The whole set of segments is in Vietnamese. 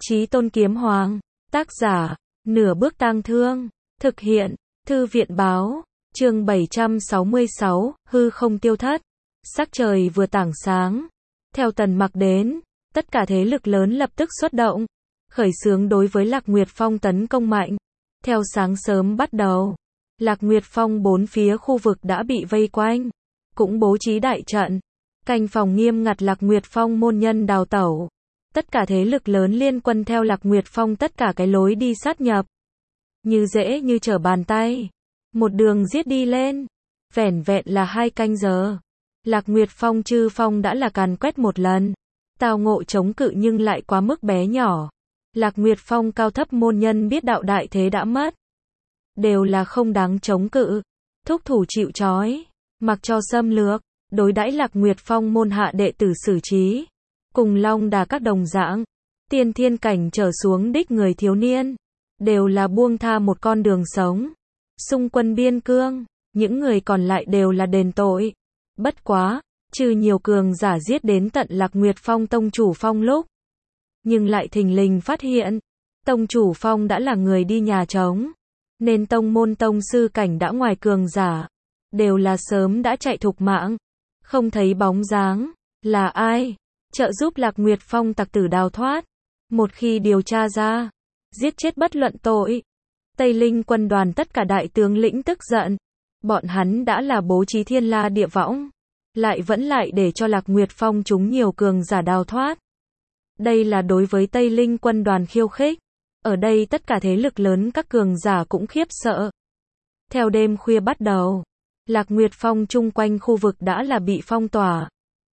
Chí Tôn Kiếm Hoàng. Tác giả, Nửa Bước Tang Thương. Thực hiện, Thư viện báo. Chương 766, hư không tiêu thất. Sắc trời vừa tảng sáng. Theo Tần Mặc đến, tất cả thế lực lớn lập tức xuất động, khởi xướng đối với Lạc Nguyệt Phong tấn công mạnh. Theo sáng sớm bắt đầu, Lạc Nguyệt Phong bốn phía khu vực đã bị vây quanh, cũng bố trí đại trận, canh phòng nghiêm ngặt Lạc Nguyệt Phong môn nhân đào tẩu. Tất cả thế lực lớn liên quân theo Lạc Nguyệt Phong tất cả cái lối đi sát nhập. Như dễ như trở bàn tay. Một đường giết đi lên. Vẻn vẹn là 2 canh giờ. Lạc Nguyệt Phong chư phong đã là càn quét một lần. Tào ngộ chống cự nhưng lại quá mức bé nhỏ. Lạc Nguyệt Phong cao thấp môn nhân biết đạo đại thế đã mất. Đều là không đáng chống cự. Thúc thủ chịu trói. Mặc cho xâm lược. Đối đãi Lạc Nguyệt Phong môn hạ đệ tử xử trí. Cùng Long Đà các đồng dạng. Tiên thiên cảnh trở xuống đích người thiếu niên. Đều là buông tha một con đường sống. Xung quân biên cương. Những người còn lại đều là đền tội. Bất quá, trừ nhiều cường giả giết đến tận Lạc Nguyệt Phong tông chủ phong lúc. Nhưng lại thình lình phát hiện. Tông chủ phong đã là người đi nhà trống. Nên tông môn tông sư cảnh đã ngoài cường giả. Đều là sớm đã chạy thục mạng. Không thấy bóng dáng. Là ai? Trợ giúp Lạc Nguyệt Phong tặc tử đào thoát. Một khi điều tra ra, giết chết bất luận tội. Tây Linh quân đoàn tất cả đại tướng lĩnh tức giận. Bọn hắn đã là bố trí thiên la địa võng. Lại vẫn lại để cho Lạc Nguyệt Phong chúng nhiều cường giả đào thoát. Đây là đối với Tây Linh quân đoàn khiêu khích. Ở đây tất cả thế lực lớn các cường giả cũng khiếp sợ. Theo đêm khuya bắt đầu, Lạc Nguyệt Phong chung quanh khu vực đã là bị phong tỏa.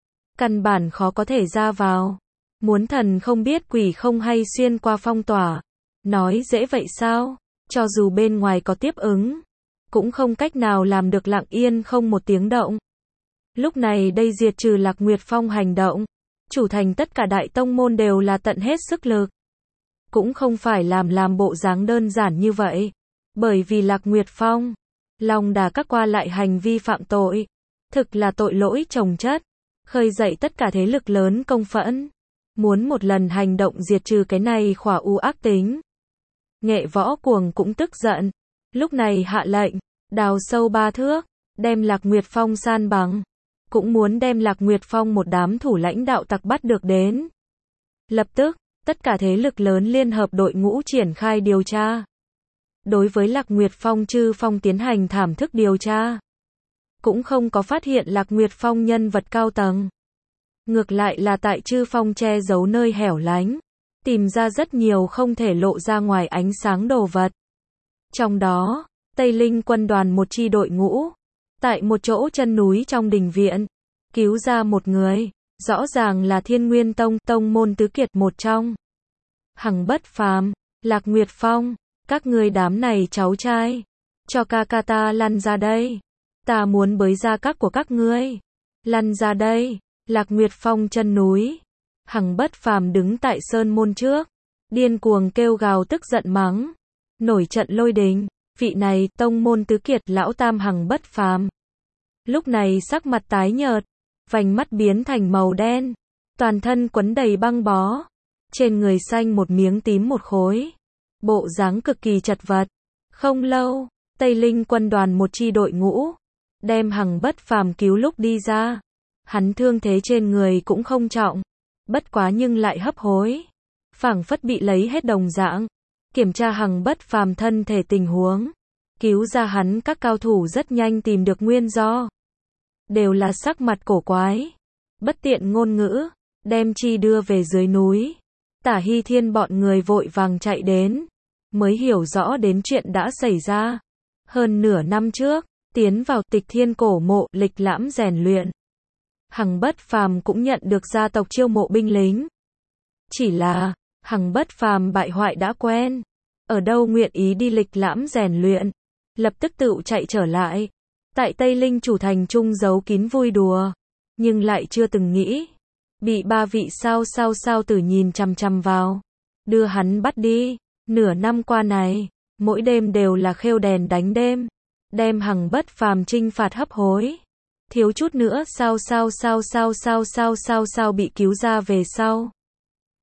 Căn bản khó có thể ra vào. Muốn thần không biết quỷ không hay xuyên qua phong tỏa. Nói dễ vậy sao? Cho dù bên ngoài có tiếp ứng, cũng không cách nào làm được lặng yên không một tiếng động. Lúc này đây diệt trừ Lạc Nguyệt Phong hành động, chủ thành tất cả đại tông môn đều là tận hết sức lực. Cũng không phải làm bộ dáng đơn giản như vậy. Bởi vì Lạc Nguyệt Phong, Long Đà các qua lại hành vi phạm tội. Thực là tội lỗi chồng chất. Khơi dậy tất cả thế lực lớn công phẫn. Muốn một lần hành động diệt trừ cái này khỏa u ác tính. Nghệ Võ Cuồng cũng tức giận. Lúc này hạ lệnh, đào sâu 3 thước, đem Lạc Nguyệt Phong san bằng. Cũng muốn đem Lạc Nguyệt Phong một đám thủ lãnh đạo tặc bắt được đến. Lập tức, tất cả thế lực lớn liên hợp đội ngũ triển khai điều tra. Đối với Lạc Nguyệt Phong chư phong tiến hành thảm thức điều tra. Cũng không có phát hiện Lạc Nguyệt Phong nhân vật cao tầng. Ngược lại là tại chư phong che giấu nơi hẻo lánh. Tìm ra rất nhiều không thể lộ ra ngoài ánh sáng đồ vật. Trong đó, Tây Linh quân đoàn một chi đội ngũ. Tại một chỗ chân núi trong đình viện. Cứu ra một người. Rõ ràng là Thiên Nguyên Tông, tông môn tứ kiệt một trong. Hằng Bất Phàm, Lạc Nguyệt Phong. Các ngươi đám này cháu trai. Cho ca ca ta lăn ra đây. Ta muốn bới ra các của các ngươi. Lăn ra đây. Lạc Nguyệt Phong chân núi. Hằng Bất Phàm đứng tại sơn môn trước. Điên cuồng kêu gào tức giận mắng. Nổi trận lôi đình. Vị này, tông môn tứ kiệt lão tam Hằng Bất Phàm. Lúc này sắc mặt tái nhợt. Vành mắt biến thành màu đen. Toàn thân quấn đầy băng bó. Trên người xanh một miếng tím một khối. Bộ dáng cực kỳ chật vật. Không lâu, Tây Linh quân đoàn một chi đội ngũ. Đem Hằng Bất Phàm cứu lúc đi ra. Hắn thương thế trên người cũng không trọng. Bất quá nhưng lại hấp hối. Phảng phất bị lấy hết đồng dạng. Kiểm tra Hằng Bất Phàm thân thể tình huống. Cứu ra hắn các cao thủ rất nhanh tìm được nguyên do. Đều là sắc mặt cổ quái. Bất tiện ngôn ngữ. Đem chi đưa về dưới núi. Tả Hy Thiên bọn người vội vàng chạy đến. Mới hiểu rõ đến chuyện đã xảy ra. Hơn nửa năm trước. Tiến vào Tịch Thiên cổ mộ lịch lãm rèn luyện. Hằng Bất Phàm cũng nhận được gia tộc chiêu mộ binh lính. Chỉ là, Hằng Bất Phàm bại hoại đã quen. Ở đâu nguyện ý đi lịch lãm rèn luyện. Lập tức tự chạy trở lại. Tại Tây Linh chủ thành trung giấu kín vui đùa. Nhưng lại chưa từng nghĩ. Bị 3 vị sao tử nhìn chằm chằm vào. Đưa hắn bắt đi. Nửa năm qua này, mỗi đêm đều là khêu đèn đánh đêm. Đem Hằng Bất Phàm trinh phạt hấp hối. Thiếu chút nữa sao bị cứu ra về sau.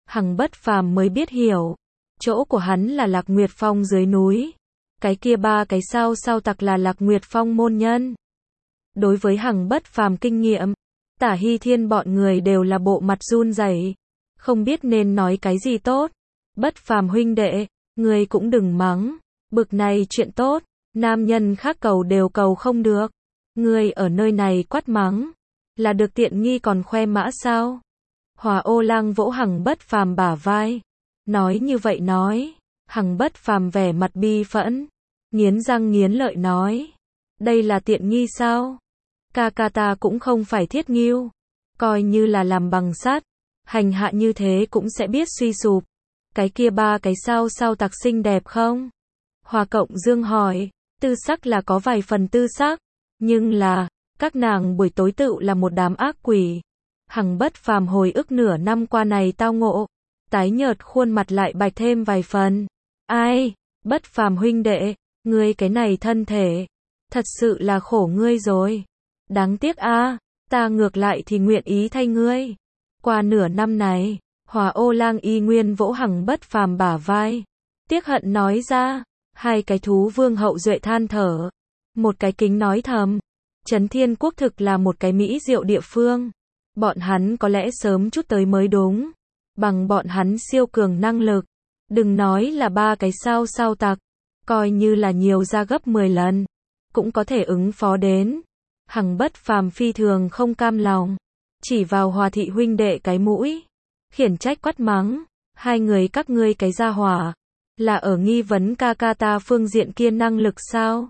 Hằng Bất Phàm mới biết hiểu, chỗ của hắn là Lạc Nguyệt Phong dưới núi. Cái kia ba cái sao sao tặc là Lạc Nguyệt Phong môn nhân. Đối với Hằng Bất Phàm kinh nghiệm, Tả Hy Thiên bọn người đều là bộ mặt run rẩy, không biết nên nói cái gì tốt. Bất Phàm huynh đệ, ngươi cũng đừng mắng, bực này chuyện tốt, nam nhân khác cầu đều cầu không được. Ngươi ở nơi này quát mắng, là được tiện nghi còn khoe mã sao? Hòa Ô Lang vỗ Hằng Bất Phàm bả vai, nói như vậy nói. Hằng Bất Phàm vẻ mặt bi phẫn, nghiến răng nghiến lợi nói, đây là tiện nghi sao? Ca ca ta cũng không phải thiết nghiêu, coi như là làm bằng sắt, hành hạ như thế cũng sẽ biết suy sụp. Cái kia ba cái sao sao tặc xinh đẹp không? Hòa Cộng Dương hỏi, tư sắc là có vài phần tư sắc, nhưng là, các nàng buổi tối tựu là một đám ác quỷ. Hằng Bất Phàm hồi ức nửa năm qua này tao ngộ, tái nhợt khuôn mặt lại bạch thêm vài phần. Ai, Bất Phàm huynh đệ, ngươi cái này thân thể, thật sự là khổ ngươi rồi. Đáng tiếc a, ta ngược lại thì nguyện ý thay ngươi. Qua nửa năm này, Hòa Ô Lang y nguyên vỗ Hằng Bất Phàm bả vai, tiếc hận nói ra. Hai cái thú vương hậu duệ than thở, một cái kính nói thầm, Trấn Thiên Quốc thực là một cái mỹ diệu địa phương. Bọn hắn có lẽ sớm chút tới mới đúng. Bằng bọn hắn siêu cường năng lực, đừng nói là ba cái sao sao tặc, coi như là nhiều ra gấp 10 lần, cũng có thể ứng phó đến. Hằng Bất Phàm phi thường không cam lòng, chỉ vào Hòa thị huynh đệ cái mũi, khiển trách quát mắng, hai người các ngươi cái gia hỏa, là ở nghi vấn ca ca ta phương diện kia năng lực sao?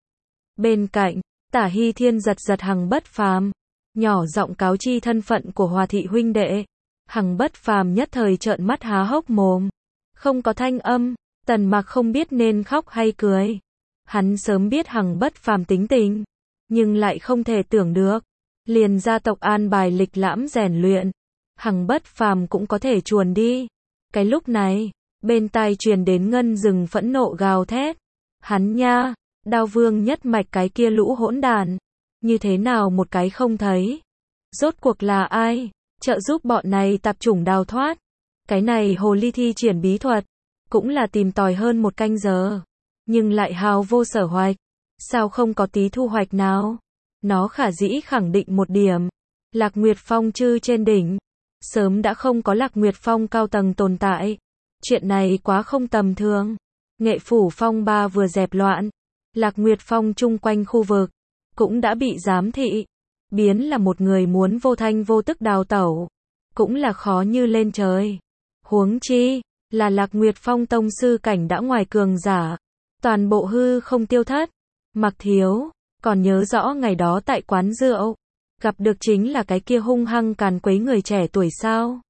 Bên cạnh, Tả Hy Thiên giật giật Hằng Bất Phàm, nhỏ giọng cáo chi thân phận của Hòa thị huynh đệ. Hằng Bất Phàm nhất thời trợn mắt há hốc mồm, không có thanh âm. Tần Mặc không biết nên khóc hay cười. Hắn sớm biết Hằng Bất Phàm tính tình, nhưng lại không thể tưởng được, liền gia tộc an bài lịch lãm rèn luyện, Hằng Bất Phàm cũng có thể chuồn đi. Cái lúc này, bên tai truyền đến Ngân Rừng phẫn nộ gào thét, hắn nha, Đao Vương nhất mạch cái kia lũ hỗn đản, như thế nào một cái không thấy? Rốt cuộc là ai trợ giúp bọn này tạp chủng đào thoát? Cái này hồ ly thi triển bí thuật, cũng là tìm tòi hơn một canh giờ, nhưng lại hào vô sở hoạch, sao không có tí thu hoạch nào? Nó khả dĩ khẳng định một điểm, Lạc Nguyệt Phong chư trên đỉnh, sớm đã không có Lạc Nguyệt Phong cao tầng tồn tại. Chuyện này quá không tầm thường. Nghệ Phủ Phong ba vừa dẹp loạn, Lạc Nguyệt Phong chung quanh khu vực cũng đã bị giám thị, biến là một người muốn vô thanh vô tức đào tẩu, cũng là khó như lên trời. Huống chi là Lạc Nguyệt Phong tông sư cảnh đã ngoài cường giả, toàn bộ hư không tiêu thất. Mặc Thiếu, còn nhớ rõ ngày đó tại quán rượu, gặp được chính là cái kia hung hăng càn quấy người trẻ tuổi sao?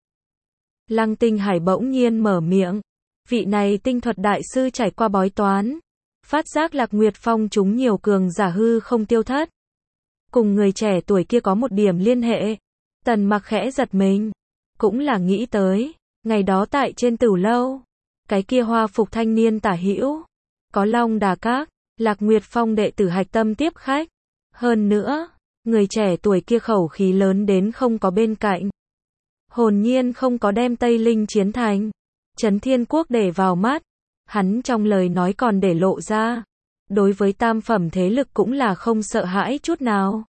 Lăng Tinh Hải bỗng nhiên mở miệng, vị này tinh thuật đại sư trải qua bói toán, phát giác Lạc Nguyệt Phong chúng nhiều cường giả hư không tiêu thất, cùng người trẻ tuổi kia có một điểm liên hệ. Tần Mặc khẽ giật mình, cũng là nghĩ tới, ngày đó tại trên Tử Lâu, cái kia hoa phục thanh niên Tả Hữu, có Long Đà Các, Lạc Nguyệt Phong đệ tử hạch tâm tiếp khách. Hơn nữa, người trẻ tuổi kia khẩu khí lớn đến không có bên cạnh, hồn nhiên không có đem Tây Linh chiến thành Trấn Thiên Quốc để vào mắt. Hắn trong lời nói còn để lộ ra, đối với tam phẩm thế lực cũng là không sợ hãi chút nào.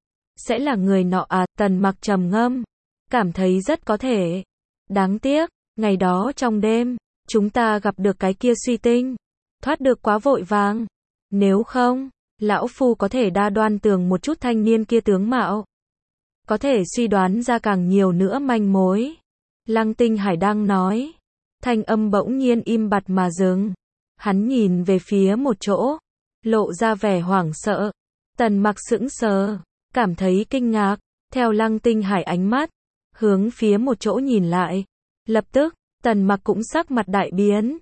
Sẽ là người nọ à? Tần Mặc trầm ngâm, cảm thấy rất có thể. Đáng tiếc, ngày đó trong đêm, chúng ta gặp được cái kia suy tinh, thoát được quá vội vàng. Nếu không, lão phu có thể đa đoan tường một chút thanh niên kia tướng mạo, có thể suy đoán ra càng nhiều nữa manh mối. Lăng Tinh Hải đang nói, thanh âm bỗng nhiên im bặt mà dừng. Hắn nhìn về phía một chỗ, lộ ra vẻ hoảng sợ. Tần Mặc sững sờ, cảm thấy kinh ngạc, theo Lăng Tinh Hải ánh mắt, hướng phía một chỗ nhìn lại. Lập tức, Tần Mặc cũng sắc mặt đại biến,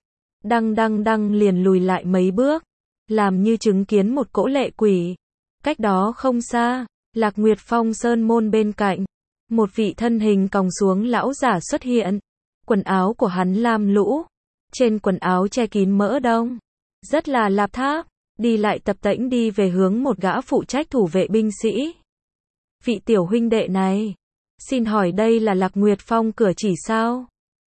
đăng liền lùi lại mấy bước, làm như chứng kiến một cỗ lệ quỷ. Cách đó không xa, Lạc Nguyệt Phong sơn môn bên cạnh, một vị thân hình còng xuống lão giả xuất hiện. Quần áo của hắn lam lũ, trên quần áo che kín mỡ đông, rất là lạp tháp, đi lại tập tễnh đi về hướng một gã phụ trách thủ vệ binh sĩ. Vị tiểu huynh đệ này, xin hỏi đây là Lạc Nguyệt Phong cửa chỉ sao?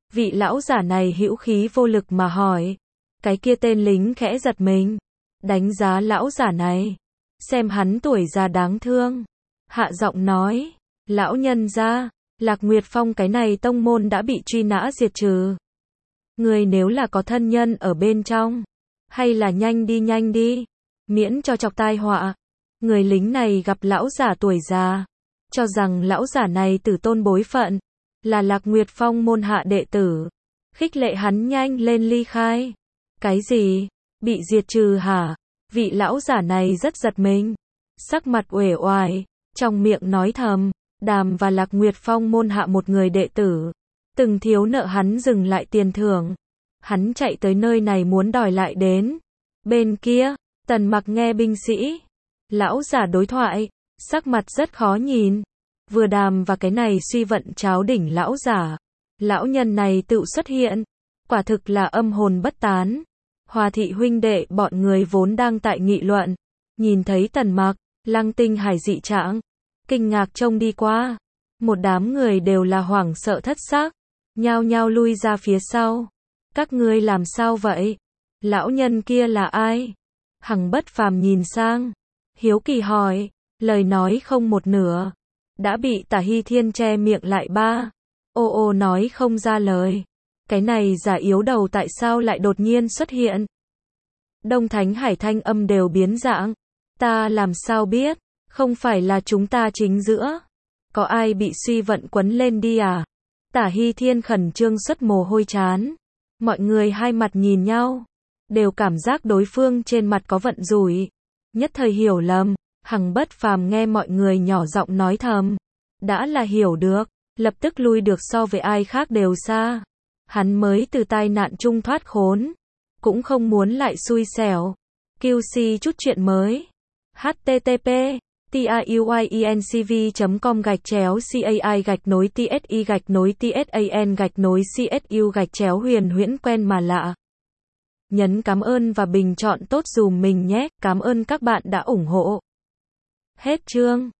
Vị lão giả này hữu khí vô lực mà hỏi. Cái kia tên lính khẽ giật mình. Đánh giá lão giả này. Xem hắn tuổi già đáng thương. Hạ giọng nói. Lão nhân gia, Lạc Nguyệt Phong cái này tông môn đã bị truy nã diệt trừ. Người nếu là có thân nhân ở bên trong. Hay là nhanh đi. Miễn cho chọc tai họa. Người lính này gặp lão giả tuổi già. Cho rằng lão giả này tử tôn bối phận. Là Lạc Nguyệt Phong môn hạ đệ tử. Khích lệ hắn nhanh lên ly khai. Cái gì? Bị diệt trừ hả? Vị lão giả này rất giật mình. Sắc mặt uể oải. Trong miệng nói thầm. Đàm và Lạc Nguyệt Phong môn hạ một người đệ tử. Từng thiếu nợ hắn dừng lại tiền thưởng. Hắn chạy tới nơi này muốn đòi lại đến. Bên kia, Tần Mặc nghe binh sĩ. Lão giả đối thoại. Sắc mặt rất khó nhìn. Vừa đàm và cái này suy vận cháo đỉnh lão giả. Lão nhân này tự xuất hiện. Quả thực là âm hồn bất tán. Hòa thị huynh đệ bọn người vốn đang tại nghị luận. Nhìn thấy Tần Mặc, Lăng Tinh Hải dị trạng. Kinh ngạc trông đi qua. Một đám người đều là hoảng sợ thất xác. Nhao nhao lui ra phía sau. Các ngươi làm sao vậy? Lão nhân kia là ai? Hằng Bất Phàm nhìn sang. Hiếu kỳ hỏi. Lời nói không một nửa. Đã bị Tả Hy Thiên che miệng lại ba. Ô nói không ra lời. Cái này giả yếu đầu tại sao lại đột nhiên xuất hiện? Đông Thánh Hải thanh âm đều biến dạng. Ta làm sao biết? Không phải là chúng ta chính giữa. Có ai bị suy vận quấn lên đi à? Tả Hy Thiên khẩn trương xuất mồ hôi trán. Mọi người hai mặt nhìn nhau. Đều cảm giác đối phương trên mặt có vận rủi. Nhất thời hiểu lầm. Hằng Bất Phàm nghe mọi người nhỏ giọng nói thầm. Đã là hiểu được. Lập tức lui được so với ai khác đều xa. Hắn mới từ tai nạn chung thoát khốn. Cũng không muốn lại xui xẻo. QC chút chuyện mới. http tiuyencv.com/cai-tsi-tsan-tsu-huyền huyễn quen mà lạ. Nhấn cảm ơn và bình chọn tốt dùm mình nhé. Cảm ơn các bạn đã ủng hộ. Hết chương.